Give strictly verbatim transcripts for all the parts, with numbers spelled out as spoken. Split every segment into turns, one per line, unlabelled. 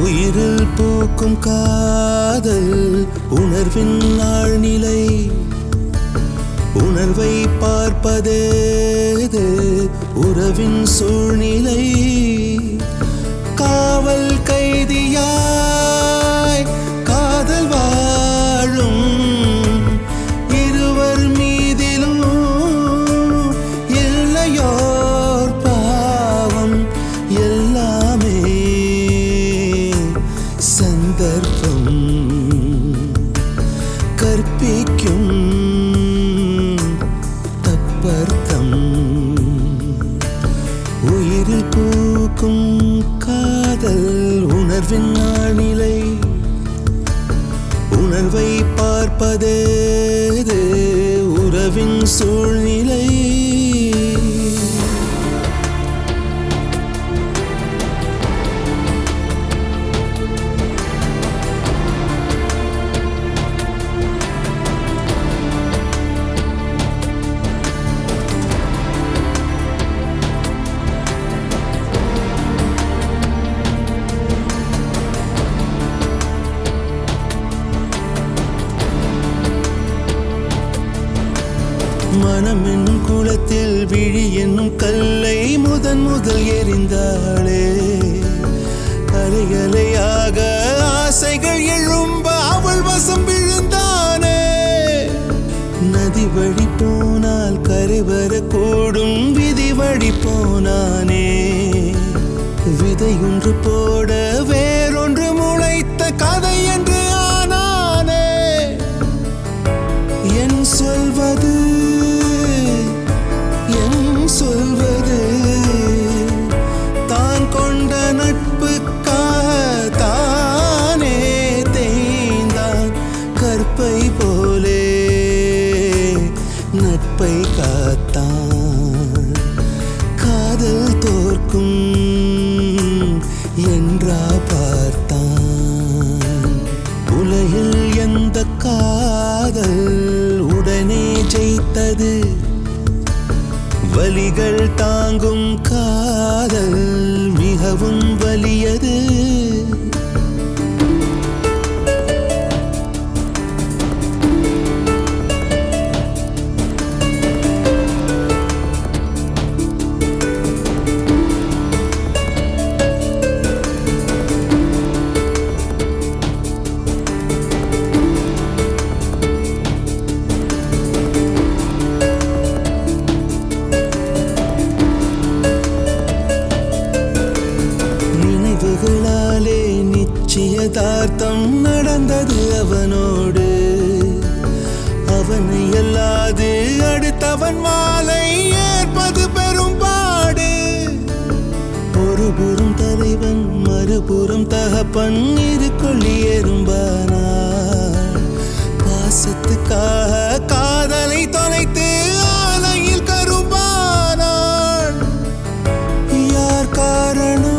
உயிரில் பூக்கும் காதல் உணர்வின் ஆழ்நிலை. உணர்வை பார்ப்பதேது உறவின் சூழ்நிலை. காவல் கைதியாய் காதல் வாழும் இருவர் மீதிலும் இல்லையோர் பாவம். எல்லாமே சந்தர்ப்பம் கற்பிக்கும் தப்பர்த்தம். உயிரில் பூக்கும் காதல் உணர்வின் ஆழ்நிலை. உணர்வை பார்ப்பதேது உறவின் சூழ்நிலை. மனம் என்னும் குளத்தில் விழி என்னும் கல்லை முதன் முதல் எறிந்தாளே. அலைகளையாக ஆசைகள் எழும்ப அவள் வசம் விழுந்தானே. நதி வழி போனால் கரை வரக்கூடும் விதி வழி போனானே. விதை ஒன்று போட வேறொன்று முளைத்த கதை என்று ஆனானே. என் சொல்வது சொல்வது தான் கொண்ட நட்புக்காக தானே தேய்ந்தான். கற்பை போலே நட்பை காத்தான். காதல் தோற்கும் என்றா பார்த்தான். உலகில் எந்த காதல் உடனே ஜெயித்தது? வலிகள் தாங்கும் காதல் மிகவும் வலியது. நினைவுகளாலே நிச்சயதார்த்தம் நடந்தது அவனோடு. அவனை அல்லாது அடுத்தவன் மாலை ஏற்பது பெரும்பாடு. ஒருபுறம் தலைவன் மறுபுறம் தகப்பன் இருக்கொள்ளி எறும்பானார். பாசத்துக்காக காதலை தொலைத்து ஆலையில் கரும்பானாள். யார் காரணம்?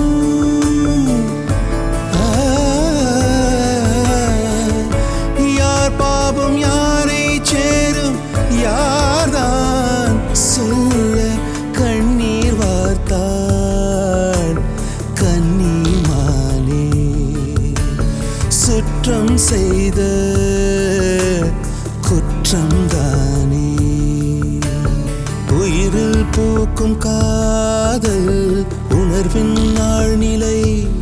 பாபம் யாரை சேரும்? யார்தான் சொல்ல? கண்ணீர் வார்த்தாள் கண்ணீர் மாலே. சுற்றம் செய்த குற்றம் தானே. உயிரில் பூக்கும் காதல் உணர்வின் ஆழ்நிலை.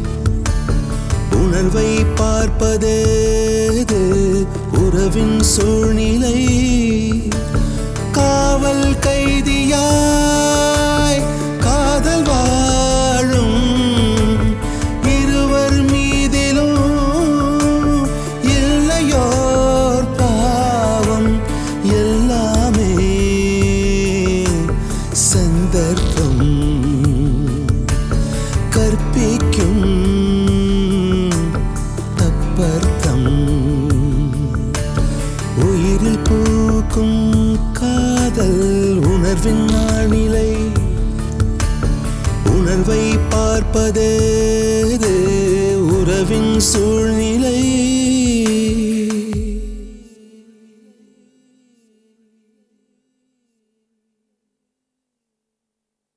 உணர்வை பார்ப்பதேது உறவின் சூழ்நிலை. காவல் கைதியாய் காதல் வாழும் இருவர் மீதிலும் இல்லையோர் பாவம். எல்லாமே சந்தர்ப்பம் கற்பிக்கும் தப்பர்த்தம். உயிரில் பூக்கும் காதல் உணர்வின் ஆழ்நிலை. உணர்வை பார்ப்பதேது உறவின் சூழ்நிலை.